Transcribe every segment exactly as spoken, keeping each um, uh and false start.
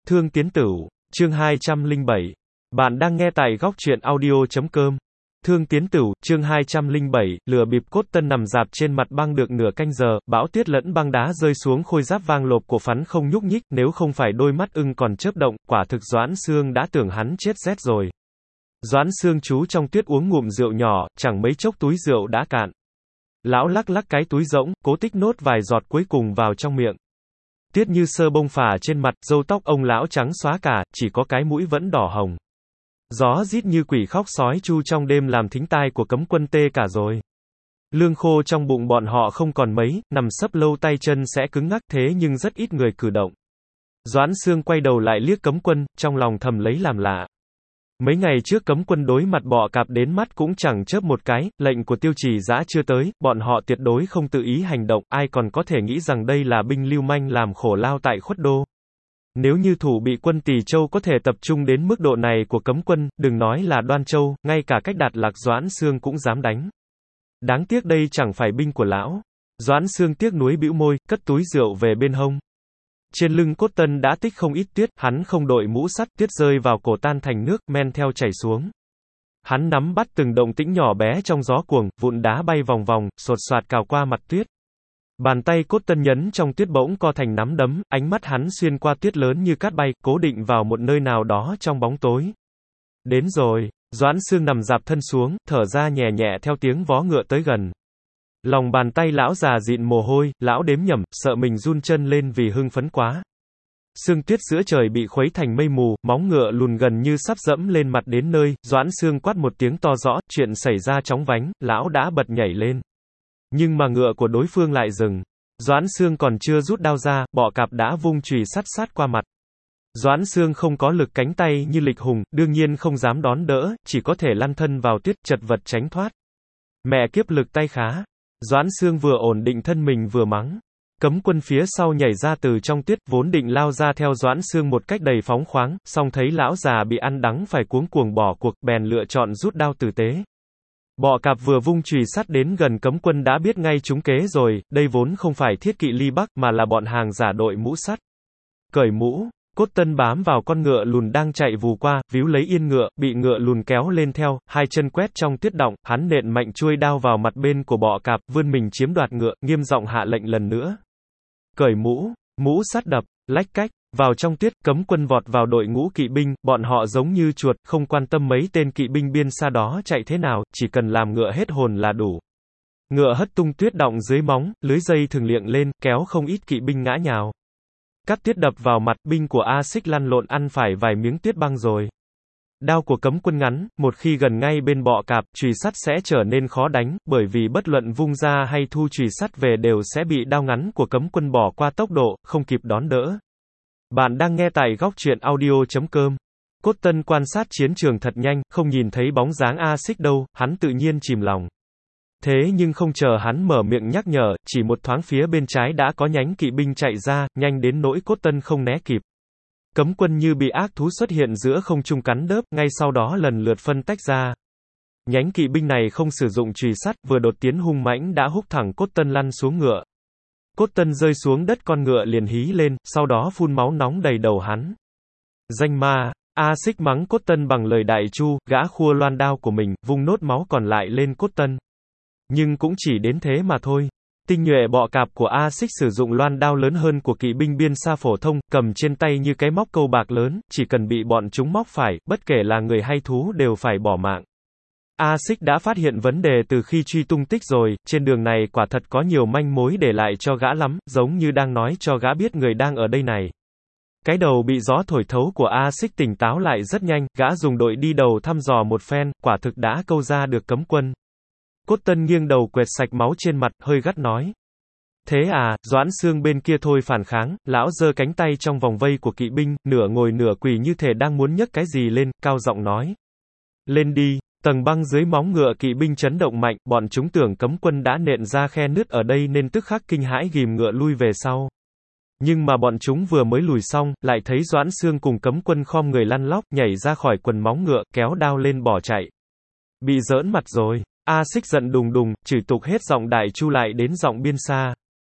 Thương Tiến Tửu, chương hai trăm lẻ bảy. Bạn đang nghe tại góc truyện audio chấm com. Thương Tiến Tửu, chương hai trăm lẻ bảy, lừa bịp. Cốt Tân nằm rạp trên mặt băng được nửa canh giờ, bão tuyết lẫn băng đá rơi xuống khôi giáp vang lộp của hắn không nhúc nhích, nếu không phải đôi mắt ưng còn chớp động, quả thực Doãn Xương đã tưởng hắn chết rét rồi. Doãn Xương chú trong tuyết uống ngụm rượu nhỏ, chẳng mấy chốc túi rượu đã cạn. Lão lắc lắc cái túi rỗng, cố tích nốt vài giọt cuối cùng vào trong miệng. Tiết Như Sơ bông phả trên mặt, râu tóc ông lão trắng xóa cả, chỉ có cái mũi vẫn đỏ hồng. Gió rít như quỷ khóc sói chu trong đêm làm thính tai của cấm quân tê cả rồi. Lương khô trong bụng bọn họ không còn mấy, nằm sấp lâu tay chân sẽ cứng ngắc, thế nhưng rất ít người cử động. Doãn Xương quay đầu lại liếc cấm quân, trong lòng thầm lấy làm lạ. Mấy ngày trước cấm quân đối mặt bọ cạp đến mắt cũng chẳng chớp một cái, lệnh của Tiêu Trì Dã chưa tới, bọn họ tuyệt đối không tự ý hành động, ai còn có thể nghĩ rằng đây là binh lưu manh làm khổ lao tại khuất đô. Nếu như thủ bị quân Tỳ Châu có thể tập trung đến mức độ này của cấm quân, đừng nói là Đoan Châu, ngay cả cách Đạt Lạc Doãn Xương cũng dám đánh. Đáng tiếc đây chẳng phải binh của lão. Doãn Xương tiếc nuối bĩu môi, cất túi rượu về bên hông. Trên lưng Cốt Tân đã tích không ít tuyết, hắn không đội mũ sắt, tuyết rơi vào cổ tan thành nước, men theo chảy xuống. Hắn nắm bắt từng động tĩnh nhỏ bé trong gió cuồng, vụn đá bay vòng vòng, sột soạt cào qua mặt tuyết. Bàn tay Cốt Tân nhấn trong tuyết bỗng co thành nắm đấm, ánh mắt hắn xuyên qua tuyết lớn như cát bay, cố định vào một nơi nào đó trong bóng tối. Đến rồi, Doãn Xương nằm rạp thân xuống, thở ra nhẹ nhẹ theo tiếng vó ngựa tới gần. Lòng bàn tay lão già dịn mồ hôi, lão đếm nhẩm, sợ mình run chân lên vì hưng phấn quá. Sương tuyết giữa trời bị khuấy thành mây mù, móng ngựa lùn gần như sắp dẫm lên mặt đến nơi, Doãn Xương quát một tiếng to rõ, chuyện xảy ra chóng vánh, lão đã bật nhảy lên. Nhưng mà ngựa của đối phương lại dừng. Doãn Xương còn chưa rút đao ra, bọ cạp đã vung chùy sắt sát qua mặt. Doãn Xương không có lực cánh tay như Lịch Hùng, đương nhiên không dám đón đỡ, chỉ có thể lăn thân vào tuyết, chật vật tránh thoát. Mẹ kiếp lực tay khá. Doãn Xương vừa ổn định thân mình vừa mắng. Cấm quân phía sau nhảy ra từ trong tuyết, vốn định lao ra theo Doãn Xương một cách đầy phóng khoáng, song thấy lão già bị ăn đắng phải cuống cuồng bỏ cuộc, bèn lựa chọn rút đao tử tế. Bọ cạp vừa vung chùy sắt đến gần cấm quân đã biết ngay trúng kế rồi, đây vốn không phải thiết kỵ ly bắc mà là bọn hàng giả đội mũ sắt. Cởi mũ, Cốt Tân bám vào con ngựa lùn đang chạy vù qua, víu lấy yên ngựa, bị ngựa lùn kéo lên theo, hai chân quét trong tuyết đọng, hắn nện mạnh chuôi đao vào mặt bên của bọ cạp, vươn mình chiếm đoạt ngựa, nghiêm giọng hạ lệnh lần nữa. Cởi mũ, mũ sắt đập, lách cách, vào trong tuyết, cấm quân vọt vào đội ngũ kỵ binh, bọn họ giống như chuột, không quan tâm mấy tên kỵ binh biên xa đó chạy thế nào, chỉ cần làm ngựa hết hồn là đủ. Ngựa hất tung tuyết đọng dưới móng, lưới dây thường liệng lên, kéo không ít kỵ binh ngã nhào. Cắt tuyết đập vào mặt, binh của A Xích lăn lộn ăn phải vài miếng tuyết băng rồi. Đao của cấm quân ngắn, một khi gần ngay bên bọ cạp, chùy sắt sẽ trở nên khó đánh, bởi vì bất luận vung ra hay thu chùy sắt về đều sẽ bị đao ngắn của cấm quân bỏ qua tốc độ, không kịp đón đỡ. Bạn đang nghe tại góc truyện audio chấm com. Cốt Tân quan sát chiến trường thật nhanh, không nhìn thấy bóng dáng A Xích đâu, hắn tự nhiên chìm lòng. Thế nhưng không chờ hắn mở miệng nhắc nhở, chỉ một thoáng phía bên trái đã có nhánh kỵ binh chạy ra, nhanh đến nỗi Cốt Tân không né kịp. Cấm quân như bị ác thú xuất hiện giữa không trung cắn đớp, ngay sau đó lần lượt phân tách ra. Nhánh kỵ binh này không sử dụng chùy sắt, vừa đột tiến hung mãnh đã húc thẳng Cốt Tân lăn xuống ngựa. Cốt Tân rơi xuống đất, con ngựa liền hí lên, sau đó phun máu nóng đầy đầu hắn. Danh ma, A Xích mắng Cốt Tân bằng lời đại chu, gã khua loan đao của mình, vung nốt máu còn lại lên Cốt Tân. Nhưng cũng chỉ đến thế mà thôi. Tinh nhuệ bọ cạp của A Xích sử dụng loan đao lớn hơn của kỵ binh biên xa phổ thông, cầm trên tay như cái móc câu bạc lớn, chỉ cần bị bọn chúng móc phải, bất kể là người hay thú đều phải bỏ mạng. A Xích đã phát hiện vấn đề từ khi truy tung tích rồi, trên đường này quả thật có nhiều manh mối để lại cho gã lắm, giống như đang nói cho gã biết người đang ở đây này. Cái đầu bị gió thổi thấu của A Xích tỉnh táo lại rất nhanh, gã dùng đội đi đầu thăm dò một phen, quả thực đã câu ra được cấm quân. Cốt Tân nghiêng đầu quệt sạch máu trên mặt, hơi gắt nói. Thế à, Doãn Xương bên kia thôi phản kháng, lão giơ cánh tay trong vòng vây của kỵ binh, nửa ngồi nửa quỳ như thể đang muốn nhấc cái gì lên, cao giọng nói. Lên đi, tầng băng dưới móng ngựa kỵ binh chấn động mạnh, bọn chúng tưởng cấm quân đã nện ra khe nứt ở đây nên tức khắc kinh hãi ghìm ngựa lui về sau. Nhưng mà bọn chúng vừa mới lùi xong, lại thấy Doãn Xương cùng cấm quân khom người lăn lóc, nhảy ra khỏi quần móng ngựa, kéo đao lên bỏ chạy. Bị giỡn mặt rồi. A Xích giận đùng đùng, chửi tục hết giọng đại chu lại đến giọng biên xa.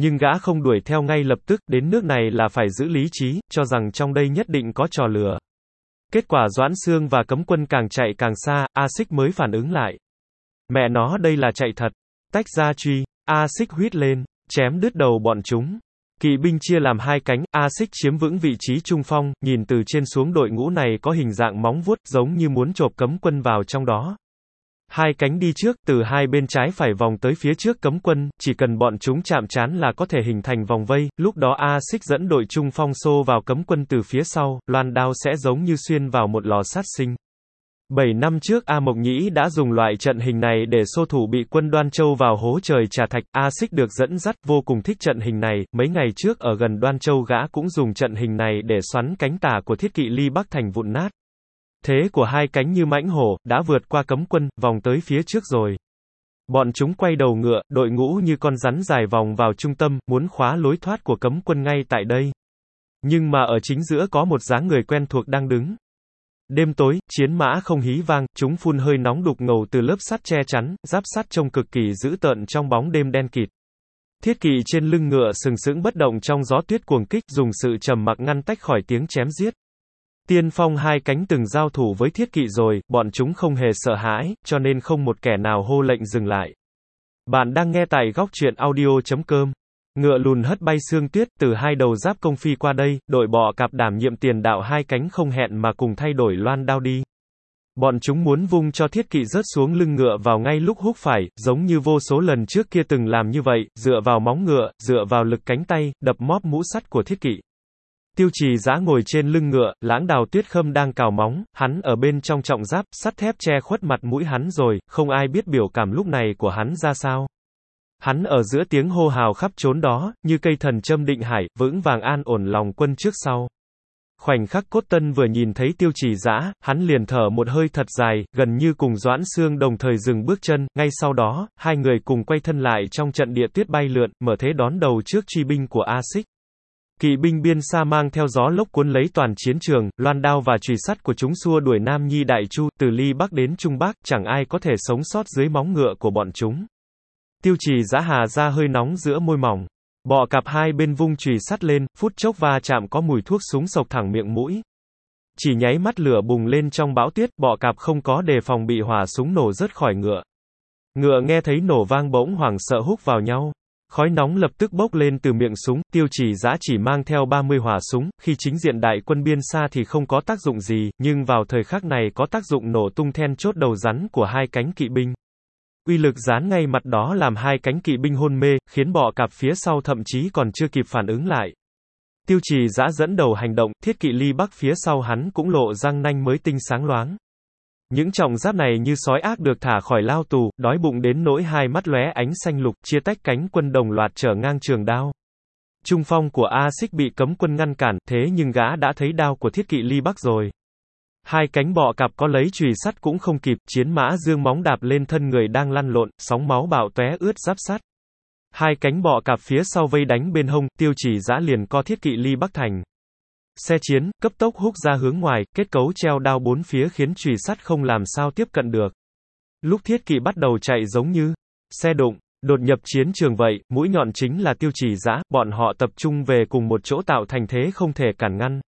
Nhưng gã không đuổi theo ngay lập tức, đến nước này là phải giữ lý trí, cho rằng trong đây nhất định có trò lừa. Kết quả Doãn Xương và cấm quân càng chạy càng xa, A Xích mới phản ứng lại. Mẹ nó đây là chạy thật. Tách ra truy, A Xích huýt lên, chém đứt đầu bọn chúng. Kỵ binh chia làm hai cánh, A Xích chiếm vững vị trí trung phong, nhìn từ trên xuống đội ngũ này có hình dạng móng vuốt, giống như muốn chộp cấm quân vào trong đó. Hai cánh đi trước, từ hai bên trái phải vòng tới phía trước cấm quân, chỉ cần bọn chúng chạm trán là có thể hình thành vòng vây, lúc đó A Xích dẫn đội trung phong xô vào cấm quân từ phía sau, loan đao sẽ giống như xuyên vào một lò sát sinh. Bảy năm trước A Mộc Nhĩ đã dùng loại trận hình này để xô thủ bị quân Đoan Châu vào hố trời trà thạch, A Xích được dẫn dắt, vô cùng thích trận hình này, mấy ngày trước ở gần Đoan Châu gã cũng dùng trận hình này để xoắn cánh tả của thiết kỵ Ly Bắc thành vụn nát. Thế của hai cánh như mãnh hổ, đã vượt qua cấm quân, vòng tới phía trước rồi. Bọn chúng quay đầu ngựa, đội ngũ như con rắn dài vòng vào trung tâm, muốn khóa lối thoát của cấm quân ngay tại đây. Nhưng mà ở chính giữa có một dáng người quen thuộc đang đứng. Đêm tối, chiến mã không hí vang, chúng phun hơi nóng đục ngầu từ lớp sắt che chắn, giáp sắt trông cực kỳ dữ tợn trong bóng đêm đen kịt. Thiết kỵ trên lưng ngựa sừng sững bất động trong gió tuyết cuồng kích, dùng sự trầm mặc ngăn tách khỏi tiếng chém giết. Tiên phong hai cánh từng giao thủ với thiết kỵ rồi, bọn chúng không hề sợ hãi, cho nên không một kẻ nào hô lệnh dừng lại. Bạn đang nghe tại góc truyện audio chấm com. Ngựa lùn hất bay sương tuyết, từ hai đầu giáp công phi qua đây, đội bọ cạp đảm nhiệm tiền đạo hai cánh không hẹn mà cùng thay đổi loan đao đi. Bọn chúng muốn vung cho thiết kỵ rớt xuống lưng ngựa vào ngay lúc húc phải, giống như vô số lần trước kia từng làm như vậy, dựa vào móng ngựa, dựa vào lực cánh tay, đập móp mũ sắt của thiết kỵ. Tiêu Trì Dã ngồi trên lưng ngựa, Lãng Đào Tuyết Khâm đang cào móng, hắn ở bên trong trọng giáp, sắt thép che khuất mặt mũi hắn rồi, không ai biết biểu cảm lúc này của hắn ra sao. Hắn ở giữa tiếng hô hào khắp trốn đó, như cây thần châm định hải, vững vàng an ổn lòng quân trước sau. Khoảnh khắc Cốt Tân vừa nhìn thấy Tiêu Trì Dã, hắn liền thở một hơi thật dài, gần như cùng Doãn Xương đồng thời dừng bước chân, ngay sau đó, hai người cùng quay thân lại trong trận địa tuyết bay lượn, mở thế đón đầu trước truy binh của A Xích. Kỵ binh biên xa mang theo gió lốc cuốn lấy toàn chiến trường, loan đao và chùy sắt của chúng xua đuổi Nam Nhi Đại Chu, từ Ly Bắc đến Trung Bắc, chẳng ai có thể sống sót dưới móng ngựa của bọn chúng. Tiêu Trì Dã hà ra hơi nóng giữa môi mỏng. Bọ cạp hai bên vung chùy sắt lên, phút chốc va chạm có mùi thuốc súng sộc thẳng miệng mũi. Chỉ nháy mắt lửa bùng lên trong bão tuyết, bọ cạp không có đề phòng bị hỏa súng nổ rớt khỏi ngựa. Ngựa nghe thấy nổ vang bỗng hoảng sợ húc vào nhau. Khói nóng lập tức bốc lên từ miệng súng, Tiêu Trì Dã chỉ mang theo ba mươi hỏa súng, khi chính diện đại quân biên xa thì không có tác dụng gì, nhưng vào thời khắc này có tác dụng nổ tung then chốt đầu rắn của hai cánh kỵ binh. Uy lực dán ngay mặt đó làm hai cánh kỵ binh hôn mê, khiến bọ cạp phía sau thậm chí còn chưa kịp phản ứng lại. Tiêu Trì Dã dẫn đầu hành động, thiết kỵ Ly Bắc phía sau hắn cũng lộ răng nanh mới tinh sáng loáng. Những trọng giáp này như sói ác được thả khỏi lao tù, đói bụng đến nỗi hai mắt lóe ánh xanh lục, chia tách cánh quân đồng loạt trở ngang trường đao. Trung phong của A Xích bị cấm quân ngăn cản, thế nhưng gã đã thấy đao của thiết kỵ Ly Bắc rồi. Hai cánh bọ cạp có lấy chùy sắt cũng không kịp, chiến mã dương móng đạp lên thân người đang lăn lộn, sóng máu bạo tóe ướt giáp sắt. Hai cánh bọ cạp phía sau vây đánh bên hông, Tiêu Trì Dã liền co thiết kỵ Ly Bắc thành. Xe chiến, cấp tốc húc ra hướng ngoài, kết cấu treo đao bốn phía khiến chùy sắt không làm sao tiếp cận được. Lúc thiết kỵ bắt đầu chạy giống như xe đụng, đột nhập chiến trường vậy, mũi nhọn chính là Tiêu Trì Dã, bọn họ tập trung về cùng một chỗ tạo thành thế không thể cản ngăn.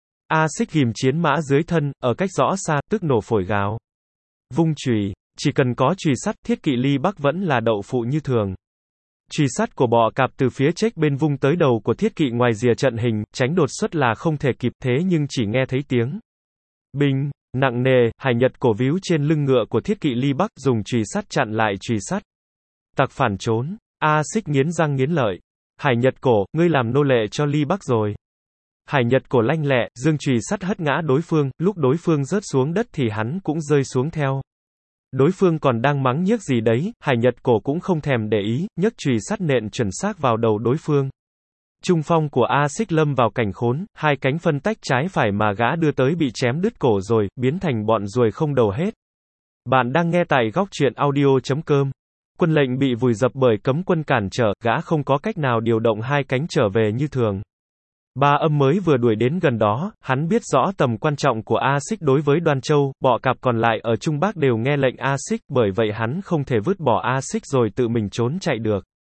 A Xích ghìm chiến mã dưới thân, ở cách rõ xa, tức nổ phổi gào. Vung chùy, chỉ cần có chùy sắt, thiết kỵ Ly Bắc vẫn là đậu phụ như thường. Chùy sắt của bọ cạp từ phía chếch bên vung tới đầu của thiết kỵ ngoài rìa trận hình, tránh đột xuất là không thể kịp, thế nhưng chỉ nghe thấy tiếng binh nặng nề, Hải Nhật Cổ víu trên lưng ngựa của thiết kỵ Ly Bắc, dùng chùy sắt chặn lại chùy sắt. Tặc phản trốn, A Xích nghiến răng nghiến lợi. Hải Nhật Cổ, ngươi làm nô lệ cho Ly Bắc rồi. Hải Nhật Cổ lanh lẹ, dương chùy sắt hất ngã đối phương, lúc đối phương rớt xuống đất thì hắn cũng rơi xuống theo. Đối phương còn đang mắng nhiếc gì đấy, Hải Nhật Cổ cũng không thèm để ý, nhấc chùy sắt nện chuẩn xác vào đầu đối phương. Trung phong của A Xích lâm vào cảnh khốn, hai cánh phân tách trái phải mà gã đưa tới bị chém đứt cổ rồi, biến thành bọn ruồi không đầu hết. Bạn đang nghe tại góc truyện audio chấm com. Quân lệnh bị vùi dập bởi cấm quân cản trở, gã không có cách nào điều động hai cánh trở về như thường. Ba Âm mới vừa đuổi đến gần đó, hắn biết rõ tầm quan trọng của A Xích đối với Đoan Châu, bọ cạp còn lại ở Trung Bắc đều nghe lệnh A Xích, bởi vậy hắn không thể vứt bỏ A Xích rồi tự mình trốn chạy được.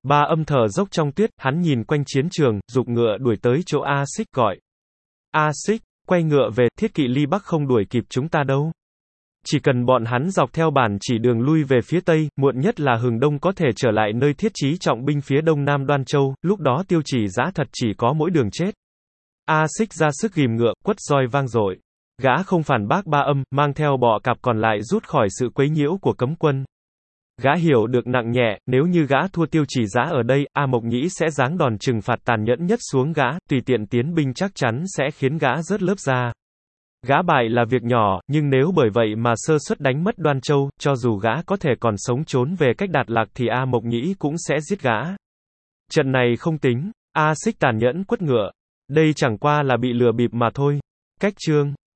Ba Âm thở dốc trong tuyết, hắn nhìn quanh chiến trường, giục ngựa đuổi tới chỗ A Xích gọi. A Xích, quay ngựa về, Thiết kỵ ly Bắc không đuổi kịp chúng ta đâu. Chỉ cần bọn hắn dọc theo bản chỉ đường lui về phía Tây, muộn nhất là hừng đông có thể trở lại nơi thiết trí trọng binh phía đông nam Đoan Châu, lúc đó Tiêu Chỉ Dã thật chỉ có mỗi đường chết. A Xích ra sức ghìm ngựa, quất roi vang dội. Gã không phản bác Ba Âm, mang theo bọ cạp còn lại rút khỏi sự quấy nhiễu của cấm quân. Gã hiểu được nặng nhẹ, nếu như gã thua Tiêu Chỉ Dã ở đây, A Mộc Nhĩ sẽ giáng đòn trừng phạt tàn nhẫn nhất xuống gã, tùy tiện tiến binh chắc chắn sẽ khiến gã rớt lớp ra. Gã bại là việc nhỏ, nhưng nếu bởi vậy mà sơ suất đánh mất Đoan Châu, cho dù gã có thể còn sống trốn về cách Đạt Lạc thì A Mộc Nhĩ cũng sẽ giết gã. Trận này không tính, A Xích tàn nhẫn quất ngựa. Đây chẳng qua là bị lừa bịp mà thôi. Cách chương